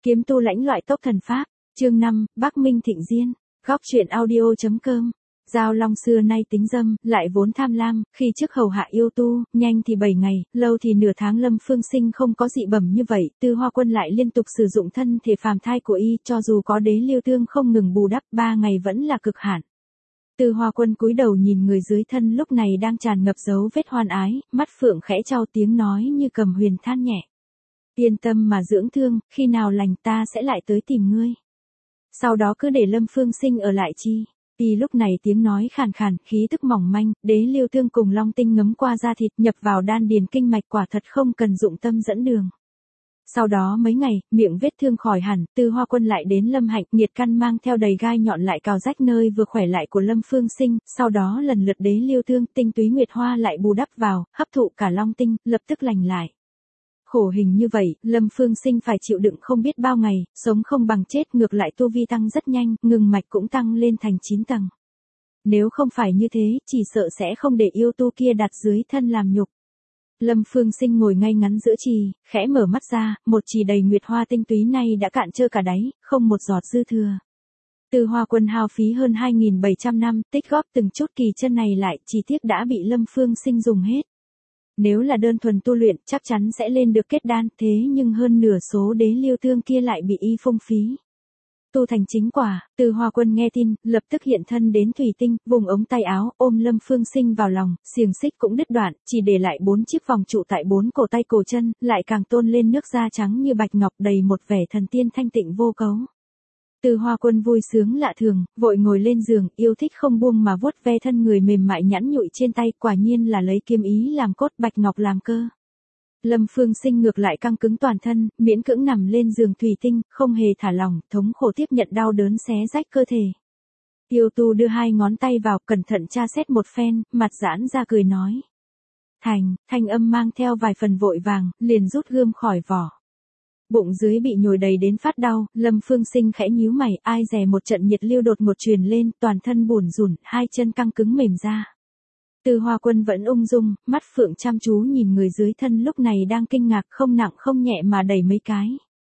Kiếm tu lãnh loại tốc thần pháp, chương 5, Bắc Minh Thịnh Diên, góc truyện audio.com. Giao Long xưa nay tính dâm, lại vốn tham lam, khi trước hầu hạ yêu tu, nhanh thì 7 ngày, lâu thì nửa tháng Lâm Phương Sinh không có dị bẩm như vậy, Tư Hoa Quân lại liên tục sử dụng thân thể phàm thai của y, cho dù có đế liêu thương không ngừng bù đắp, 3 ngày vẫn là cực hạn. Tư Hoa Quân cúi đầu nhìn người dưới thân lúc này đang tràn ngập dấu vết hoan ái, mắt phượng khẽ trao tiếng nói như cầm huyền than nhẹ. Yên tâm mà dưỡng thương, khi nào lành ta sẽ lại tới tìm ngươi. Sau đó cứ để Lâm Phương Sinh ở lại chi. Y lúc này tiếng nói khàn khàn, khí tức mỏng manh, đế liêu thương cùng long tinh ngấm qua da thịt nhập vào đan điền kinh mạch, quả thật không cần dụng tâm dẫn đường. Sau đó mấy ngày, miệng vết thương khỏi hẳn, Tư Hoa Quân lại đến Lâm Hạnh, nhiệt căn mang theo đầy gai nhọn lại cào rách nơi vừa khỏe lại của Lâm Phương Sinh, sau đó lần lượt đế liêu thương, tinh túy nguyệt hoa lại bù đắp vào, hấp thụ cả long tinh, lập tức lành lại. Khổ hình như vậy, Lâm Phương Sinh phải chịu đựng không biết bao ngày, sống không bằng chết, ngược lại tu vi tăng rất nhanh, ngừng mạch cũng tăng lên thành 9 tầng. Nếu không phải như thế, chỉ sợ sẽ không để yêu tu kia đặt dưới thân làm nhục. Lâm Phương Sinh ngồi ngay ngắn giữa trì, khẽ mở mắt ra, một trì đầy nguyệt hoa tinh túy này đã cạn trơ cả đáy, không một giọt dư thừa. Tư Hoa Quân hao phí hơn 2.700 năm, tích góp từng chút kỳ chân này lại, chỉ tiếc đã bị Lâm Phương Sinh dùng hết. Nếu là đơn thuần tu luyện, chắc chắn sẽ lên được kết đan, thế nhưng hơn nửa số đế liêu thương kia lại bị y phung phí. Tu thành chính quả, Tư Hoa Quân nghe tin, lập tức hiện thân đến thủy tinh, vùng ống tay áo, ôm Lâm Phương Sinh vào lòng, xiềng xích cũng đứt đoạn, chỉ để lại 4 chiếc vòng trụ tại 4 cổ tay cổ chân, lại càng tôn lên nước da trắng như bạch ngọc, đầy một vẻ thần tiên thanh tịnh vô cấu. Tư Hoa Quân vui sướng lạ thường, vội ngồi lên giường, yêu thích không buông mà vuốt ve thân người mềm mại nhẵn nhụi trên tay, quả nhiên là lấy kiếm ý làm cốt, bạch ngọc làm cơ. Lâm Phương Sinh ngược lại căng cứng toàn thân, miễn cưỡng nằm lên giường thủy tinh, không hề thả lỏng, thống khổ tiếp nhận đau đớn xé rách cơ thể. Yêu tu đưa 2 ngón tay vào, cẩn thận tra xét một phen, mặt giãn ra cười nói. Thanh âm mang theo vài phần vội vàng, liền rút gươm khỏi vỏ. Bụng dưới bị nhồi đầy đến phát đau, Lâm Phương Sinh khẽ nhíu mày, ai dè một trận nhiệt lưu đột ngột truyền lên, toàn thân bủn rủn, 2 chân căng cứng mềm ra. Tư Hoa Quân vẫn ung dung, mắt phượng chăm chú nhìn người dưới thân lúc này đang kinh ngạc, không nặng không nhẹ mà đẩy mấy cái.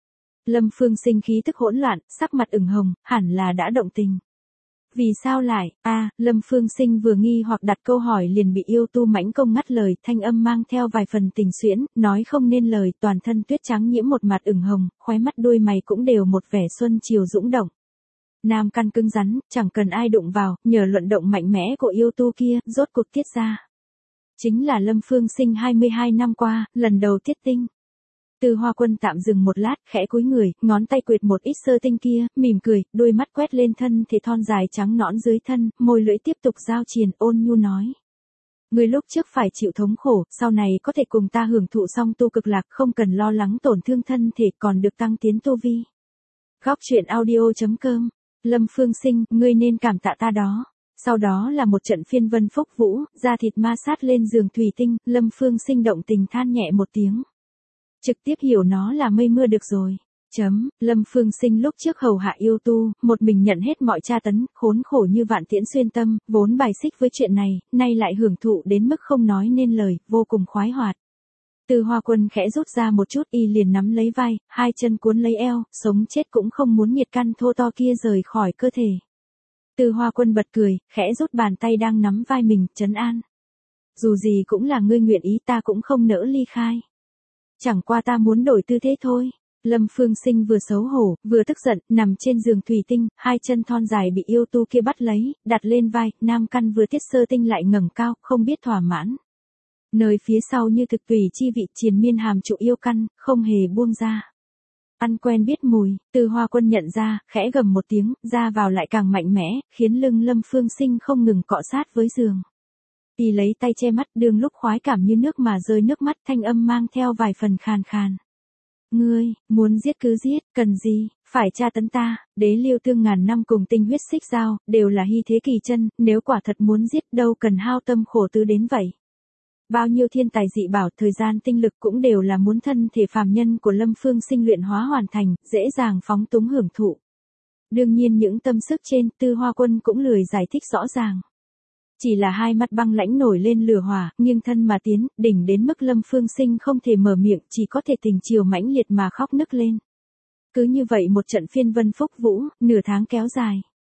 Lâm Phương Sinh khí tức hỗn loạn, sắc mặt ửng hồng, hẳn là đã động tình. Vì sao lại, Lâm Phương Sinh vừa nghi hoặc đặt câu hỏi liền bị yêu tu mãnh công ngắt lời, thanh âm mang theo vài phần tình xuyễn, nói không nên lời, toàn thân tuyết trắng nhiễm một mặt ửng hồng, khóe mắt đuôi mày cũng đều một vẻ xuân chiều dũng động. Nam căn cứng rắn, chẳng cần ai đụng vào, nhờ luận động mạnh mẽ của yêu tu kia, rốt cuộc tiết ra. Chính là Lâm Phương Sinh 22 năm qua, lần đầu tiết tinh. Tư Hoa Quân tạm dừng một lát, khẽ cúi người, ngón tay quệt một ít sơ tinh kia, mỉm cười, đôi mắt quét lên thân thể thon dài trắng nõn dưới thân, môi lưỡi tiếp tục giao triền, ôn nhu nói. Người lúc trước phải chịu thống khổ, sau này có thể cùng ta hưởng thụ song tu cực lạc, không cần lo lắng tổn thương thân thể, còn được tăng tiến tu vi. Góc truyện audio.com. Lâm Phương Sinh, ngươi nên cảm tạ ta đó. Sau đó là một trận phiên vân phúc vũ, da thịt ma sát lên giường thủy tinh, Lâm Phương Sinh động tình than nhẹ một tiếng. Trực tiếp hiểu nó là mây mưa được rồi. Lâm Phương Sinh lúc trước hầu hạ yêu tu, một mình nhận hết mọi tra tấn, khốn khổ như vạn tiễn xuyên tâm, vốn bài xích với chuyện này, nay lại hưởng thụ đến mức không nói nên lời, vô cùng khoái hoạt. Tư Hoa Quân khẽ rút ra một chút, y liền nắm lấy vai, 2 chân cuốn lấy eo, sống chết cũng không muốn nhiệt căn thô to kia rời khỏi cơ thể. Tư Hoa Quân bật cười, khẽ rút bàn tay đang nắm vai mình, trấn an. Dù gì cũng là ngươi nguyện ý, ta cũng không nỡ ly khai. Chẳng qua ta muốn đổi tư thế thôi. Lâm Phương Sinh vừa xấu hổ, vừa tức giận, nằm trên giường thủy tinh, 2 chân thon dài bị yêu tu kia bắt lấy, đặt lên vai, nam căn vừa tiết sơ tinh lại ngẩng cao, không biết thỏa mãn. Nơi phía sau như thực tùy chi vị triền miên hàm trụ yêu căn, không hề buông ra. Ăn quen biết mùi, Tư Hoa Quân nhận ra, khẽ gầm một tiếng, ra vào lại càng mạnh mẽ, khiến lưng Lâm Phương Sinh không ngừng cọ sát với giường. Y lấy tay che mắt, đương lúc khoái cảm như nước mà rơi nước mắt, thanh âm mang theo vài phần khàn khàn. Ngươi, muốn giết cứ giết, cần gì, phải tra tấn ta, đế liêu thương ngàn năm cùng tinh huyết xích dao, đều là hy thế kỳ chân, nếu quả thật muốn giết đâu cần hao tâm khổ tứ đến vậy. Bao nhiêu thiên tài dị bảo, thời gian tinh lực cũng đều là muốn thân thể phàm nhân của Lâm Phương Sinh luyện hóa hoàn thành, dễ dàng phóng túng hưởng thụ. Đương nhiên những tâm sức trên, Tư Hoa Quân cũng lười giải thích rõ ràng. Chỉ là hai mắt băng lãnh nổi lên lửa hỏa, nghiêng thân mà tiến, đỉnh đến mức Lâm Phương Sinh không thể mở miệng, chỉ có thể tình chiều mãnh liệt mà khóc nức lên. Cứ như vậy một trận phiên vân phúc vũ, nửa tháng kéo dài.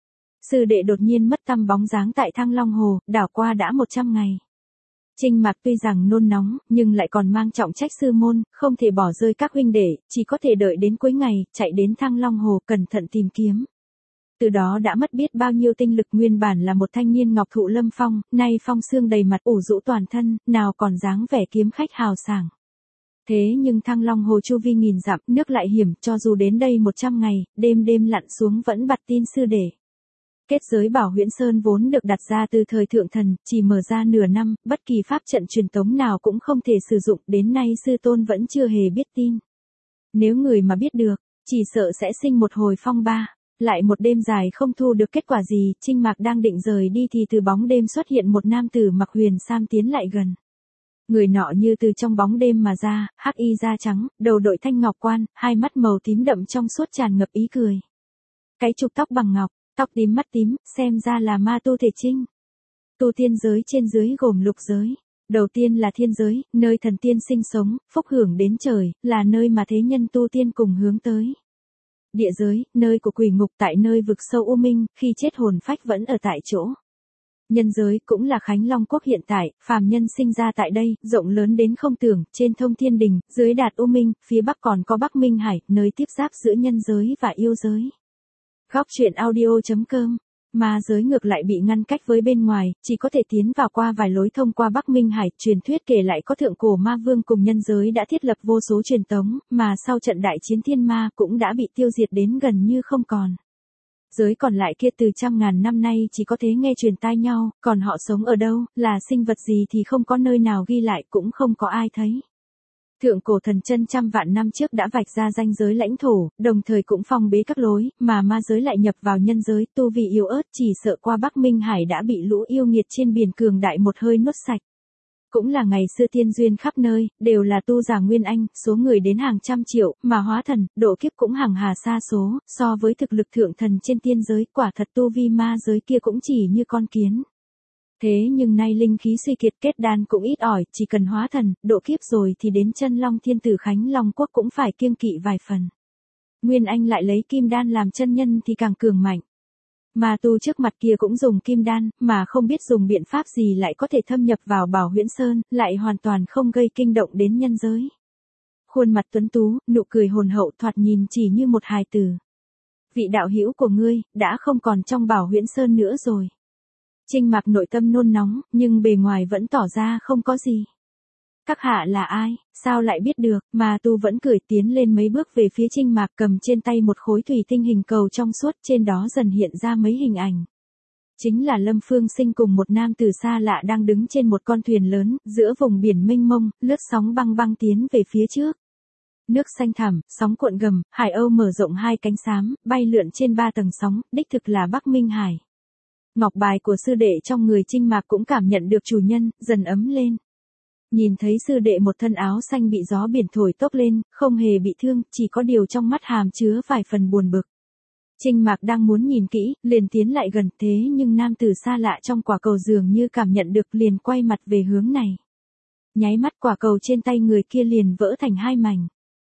Sư đệ đột nhiên mất tăm bóng dáng tại Thăng Long Hồ, đảo qua đã 100 ngày. Trinh Mạc tuy rằng nôn nóng, nhưng lại còn mang trọng trách sư môn, không thể bỏ rơi các huynh đệ, chỉ có thể đợi đến cuối ngày, chạy đến Thăng Long Hồ cẩn thận tìm kiếm. Từ đó đã mất biết bao nhiêu tinh lực, nguyên bản là một thanh niên ngọc thụ lâm phong, nay phong xương đầy mặt ủ rũ toàn thân, nào còn dáng vẻ kiếm khách hào sảng. Thế nhưng Thăng Long Hồ chu vi nghìn dặm, nước lại hiểm, cho dù đến đây 100 ngày, đêm đêm lặn xuống vẫn bặt tin sư đệ. Kết giới Bảo Huyễn Sơn vốn được đặt ra từ thời thượng thần, chỉ mở ra nửa năm, bất kỳ pháp trận truyền tống nào cũng không thể sử dụng, đến nay sư tôn vẫn chưa hề biết tin. Nếu người mà biết được, chỉ sợ sẽ sinh một hồi phong ba. Lại một đêm dài không thu được kết quả gì, Trinh Mạc đang định rời đi thì từ bóng đêm xuất hiện một nam tử mặc huyền sam tiến lại gần. Người nọ như từ trong bóng đêm mà ra, hắc y da trắng, đầu đội thanh ngọc quan, hai mắt màu tím đậm trong suốt tràn ngập ý cười. Cái trục tóc bằng ngọc, tóc tím mắt tím, xem ra là ma tu thể trinh. Tu tiên giới trên dưới gồm lục giới. Đầu tiên là thiên giới, nơi thần tiên sinh sống, phúc hưởng đến trời, là nơi mà thế nhân tu tiên cùng hướng tới. Địa giới, nơi của quỷ ngục tại nơi vực sâu u minh, khi chết hồn phách vẫn ở tại chỗ. Nhân giới cũng là Khánh Long Quốc hiện tại, phàm nhân sinh ra tại đây, rộng lớn đến không tưởng, trên thông thiên đình, dưới đạt u minh, phía bắc còn có Bắc Minh Hải, nơi tiếp giáp giữa nhân giới và yêu giới. Góc truyện audio.com. Ma giới ngược lại bị ngăn cách với bên ngoài, chỉ có thể tiến vào qua vài lối thông qua Bắc Minh Hải. Truyền thuyết kể lại có thượng cổ ma vương cùng nhân giới đã thiết lập vô số truyền tống, mà sau trận đại chiến thiên ma cũng đã bị tiêu diệt đến gần như không còn. Giới còn lại kia từ trăm ngàn năm nay chỉ có thế nghe truyền tai nhau, còn họ sống ở đâu, là sinh vật gì thì không có nơi nào ghi lại, cũng không có ai thấy. Thượng cổ thần chân trăm vạn năm trước đã vạch ra ranh giới lãnh thổ, đồng thời cũng phong bế các lối, mà ma giới lại nhập vào nhân giới, tu vi yếu ớt, chỉ sợ qua Bắc Minh Hải đã bị lũ yêu nghiệt trên biển cường đại một hơi nuốt sạch. Cũng là ngày xưa tiên duyên khắp nơi, đều là tu giả nguyên anh, số người đến hàng trăm triệu, mà hóa thần, độ kiếp cũng hàng hà xa số, so với thực lực thượng thần trên tiên giới, quả thật tu vi ma giới kia cũng chỉ như con kiến. Thế nhưng nay linh khí suy kiệt, kết đan cũng ít ỏi, chỉ cần hóa thần, độ kiếp rồi thì đến chân long thiên tử Khánh Long Quốc cũng phải kiêng kỵ vài phần. Nguyên anh lại lấy kim đan làm chân nhân thì càng cường mạnh. Mà tu trước mặt kia cũng dùng kim đan, mà không biết dùng biện pháp gì lại có thể thâm nhập vào Bảo Huyễn Sơn, lại hoàn toàn không gây kinh động đến nhân giới. Khuôn mặt tuấn tú, nụ cười hồn hậu, thoạt nhìn chỉ như một hài tử. Vị đạo hữu của ngươi, đã không còn trong Bảo Huyễn Sơn nữa rồi. Trinh Mạc nội tâm nôn nóng, nhưng bề ngoài vẫn tỏ ra không có gì. Các hạ là ai, sao lại biết được, mà tu vẫn cười tiến lên mấy bước về phía Trinh Mạc, cầm trên tay một khối thủy tinh hình cầu trong suốt, trên đó dần hiện ra mấy hình ảnh. Chính là Lâm Phương Sinh cùng một nam tử xa lạ đang đứng trên một con thuyền lớn, giữa vùng biển mênh mông, lướt sóng băng băng tiến về phía trước. Nước xanh thẳm, sóng cuộn gầm, hải âu mở rộng hai cánh xám, bay lượn trên 3 tầng sóng, đích thực là Bắc Minh Hải. Ngọc bài của sư đệ trong người Trinh Mạc cũng cảm nhận được chủ nhân, dần ấm lên. Nhìn thấy sư đệ một thân áo xanh bị gió biển thổi tốc lên, không hề bị thương, chỉ có điều trong mắt hàm chứa vài phần buồn bực. Trinh Mạc đang muốn nhìn kỹ, liền tiến lại gần, thế nhưng nam tử xa lạ trong quả cầu dường như cảm nhận được, liền quay mặt về hướng này. Nháy mắt quả cầu trên tay người kia liền vỡ thành hai mảnh.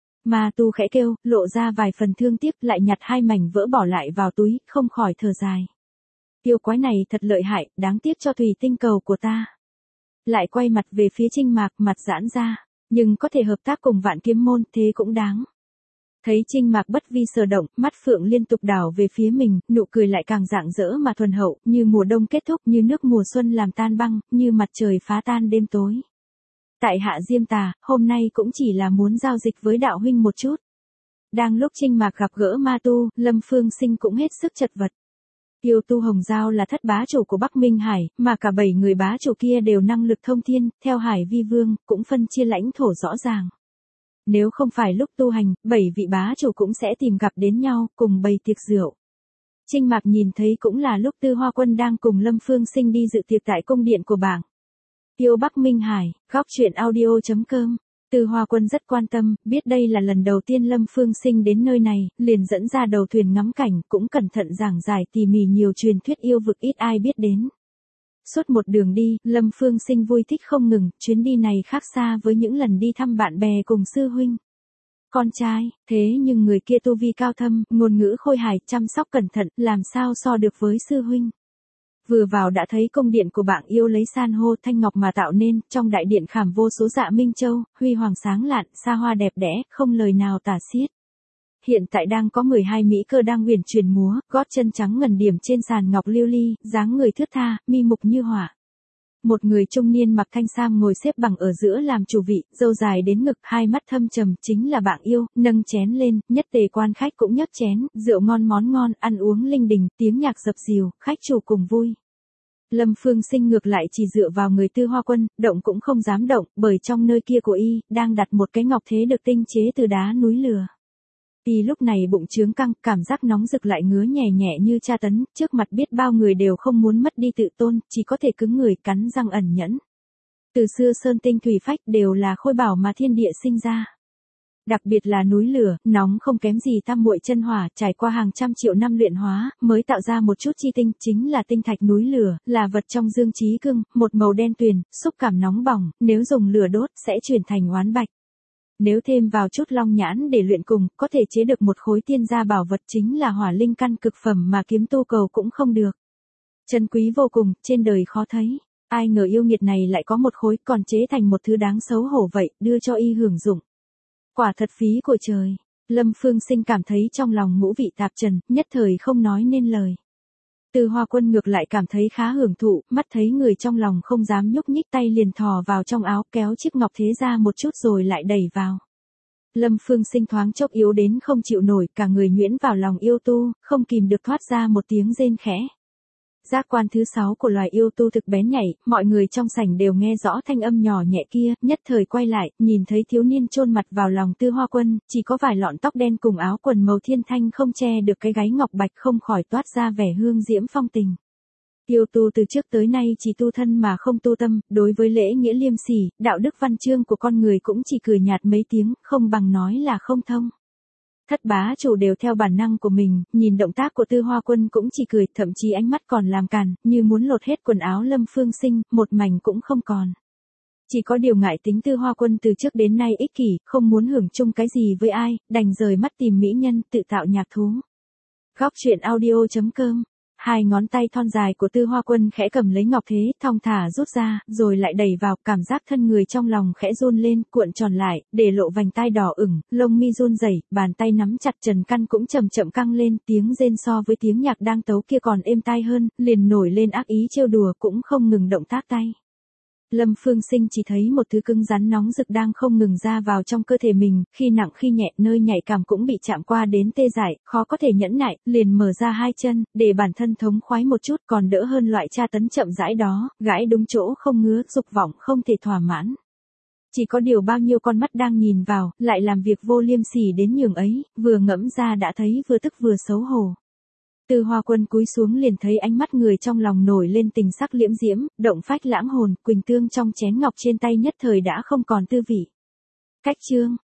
Mà tu khẽ kêu, lộ ra vài phần thương tiếc, lại nhặt hai mảnh vỡ bỏ lại vào túi, không khỏi thở dài. Yêu quái này thật lợi hại, đáng tiếc cho thủy tinh cầu của ta. Lại quay mặt về phía Trinh Mạc, mặt giãn ra, nhưng có thể hợp tác cùng Vạn Kiếm môn, thế cũng đáng. Thấy Trinh Mạc bất vi sở động, mắt phượng liên tục đảo về phía mình, nụ cười lại càng rạng rỡ mà thuần hậu, như mùa đông kết thúc, như nước mùa xuân làm tan băng, như mặt trời phá tan đêm tối. Tại hạ Diêm Tà, hôm nay cũng chỉ là muốn giao dịch với đạo huynh một chút. Đang lúc Trinh Mạc gặp gỡ ma tu, Lâm Phương Sinh cũng hết sức chật vật. Yêu tu Hồng Giao là thất bá chủ của Bắc Minh Hải, mà cả 7 người bá chủ kia đều năng lực thông thiên, theo Hải Vi Vương, cũng phân chia lãnh thổ rõ ràng. Nếu không phải lúc tu hành, 7 vị bá chủ cũng sẽ tìm gặp đến nhau, cùng bày tiệc rượu. Trinh Mạc nhìn thấy cũng là lúc Tư Hoa Quân đang cùng Lâm Phương Sinh đi dự tiệc tại cung điện của bảng. Yêu Bắc Minh Hải, góc truyện audio.com. Tư Hoa Quân rất quan tâm, biết đây là lần đầu tiên Lâm Phương Sinh đến nơi này, liền dẫn ra đầu thuyền ngắm cảnh, cũng cẩn thận giảng giải tỉ mỉ nhiều truyền thuyết yêu vực ít ai biết đến. Suốt một đường đi, Lâm Phương Sinh vui thích không ngừng, chuyến đi này khác xa với những lần đi thăm bạn bè cùng sư huynh. con trai, thế nhưng người kia tu vi cao thâm, ngôn ngữ khôi hài, chăm sóc cẩn thận, làm sao so được với sư huynh. Vừa vào đã thấy cung điện của bạn yêu lấy san hô thanh ngọc mà tạo nên, trong đại điện khảm vô số dạ minh châu, huy hoàng sáng lạn, xa hoa đẹp đẽ, không lời nào tả xiết. Hiện tại đang có 12 mỹ cơ đang uyển chuyển múa, gót chân trắng ngần điểm trên sàn ngọc lưu ly, dáng người thướt tha, mi mục như hỏa. Một người trung niên mặc thanh sam ngồi xếp bằng ở giữa làm chủ vị, râu dài đến ngực, hai mắt thâm trầm, chính là bạn yêu, nâng chén lên, nhất tề quan khách cũng nhấc chén, rượu ngon món ngon, ăn uống linh đình, tiếng nhạc dập dìu, khách chủ cùng vui. Lâm Phương Sinh ngược lại chỉ dựa vào người Tư Hoa Quân, động cũng không dám động, bởi trong nơi kia của y, đang đặt một cái ngọc thế được tinh chế từ đá núi lửa. Y lúc này bụng trướng căng, cảm giác nóng rực lại ngứa nhẹ nhẹ như tra tấn, trước mặt biết bao người đều không muốn mất đi tự tôn, chỉ có thể cứng người cắn răng ẩn nhẫn. Từ xưa sơn tinh thủy phách đều là khôi bảo mà thiên địa sinh ra. Đặc biệt là núi lửa, nóng không kém gì tam muội chân hỏa, trải qua hàng trăm triệu năm luyện hóa, mới tạo ra một chút chi tinh, chính là tinh thạch núi lửa, là vật trong dương chí cương, một màu đen tuyền, xúc cảm nóng bỏng, nếu dùng lửa đốt sẽ chuyển thành oán bạch. Nếu thêm vào chút long nhãn để luyện cùng, có thể chế được một khối tiên gia bảo vật chính là hỏa linh căn cực phẩm mà kiếm tu cầu cũng không được. Chân quý vô cùng, trên đời khó thấy. Ai ngờ yêu nghiệt này lại có một khối còn chế thành một thứ đáng xấu hổ vậy, đưa cho y hưởng dụng. Quả thật phí của trời. Lâm Phương Sinh cảm thấy trong lòng ngũ vị tạp trần, nhất thời không nói nên lời. Tư Hoa Quân ngược lại cảm thấy khá hưởng thụ, mắt thấy người trong lòng không dám nhúc nhích tay liền thò vào trong áo kéo chiếc ngọc thế ra một chút rồi lại đẩy vào. Lâm Phương Sinh thoáng chốc yếu đến không chịu nổi, cả người nhuyễn vào lòng yêu tu, không kìm được thoát ra một tiếng rên khẽ. Giác quan thứ 6 của loài yêu tu thực bén nhạy, mọi người trong sảnh đều nghe rõ thanh âm nhỏ nhẹ kia, nhất thời quay lại, nhìn thấy thiếu niên chôn mặt vào lòng Tư Hoa Quân, chỉ có vài lọn tóc đen cùng áo quần màu thiên thanh không che được cái gáy ngọc bạch không khỏi toát ra vẻ hương diễm phong tình. Yêu tu từ trước tới nay chỉ tu thân mà không tu tâm, đối với lễ nghĩa liêm sỉ, đạo đức văn chương của con người cũng chỉ cười nhạt mấy tiếng, không bằng nói là không thông. Thất bá chủ đều theo bản năng của mình, nhìn động tác của Tư Hoa Quân cũng chỉ cười, thậm chí ánh mắt còn làm càn, như muốn lột hết quần áo Lâm Phương Sinh, một mảnh cũng không còn. Chỉ có điều ngại tính Tư Hoa Quân từ trước đến nay ích kỷ, không muốn hưởng chung cái gì với ai, đành rời mắt tìm mỹ nhân, tự tạo nhạc thú. Góc truyện audio.com. Hai ngón tay thon dài của Tư Hoa Quân khẽ cầm lấy ngọc thế, thong thả rút ra, rồi lại đẩy vào, cảm giác thân người trong lòng khẽ run lên, cuộn tròn lại, để lộ vành tai đỏ ửng, lông mi run rẩy, bàn tay nắm chặt trần căn cũng chậm chậm căng lên, tiếng rên so với tiếng nhạc đang tấu kia còn êm tai hơn, liền nổi lên ác ý trêu đùa cũng không ngừng động tác tay. Lâm Phương Sinh chỉ thấy một thứ cứng rắn nóng rực đang không ngừng ra vào trong cơ thể mình, khi nặng khi nhẹ, nơi nhạy cảm cũng bị chạm qua đến tê dại, khó có thể nhẫn nại, liền mở ra hai chân, để bản thân thống khoái một chút còn đỡ hơn loại tra tấn chậm rãi đó, gãi đúng chỗ không ngứa, dục vọng không thể thỏa mãn. Chỉ có điều bao nhiêu con mắt đang nhìn vào, lại làm việc vô liêm sỉ đến nhường ấy, vừa ngẫm ra đã thấy vừa tức vừa xấu hổ. Tư Hoa Quân cúi xuống liền thấy ánh mắt người trong lòng nổi lên tình sắc liễm diễm, động phách lãng hồn, quỳnh tương trong chén ngọc trên tay nhất thời đã không còn tư vị. Cách chương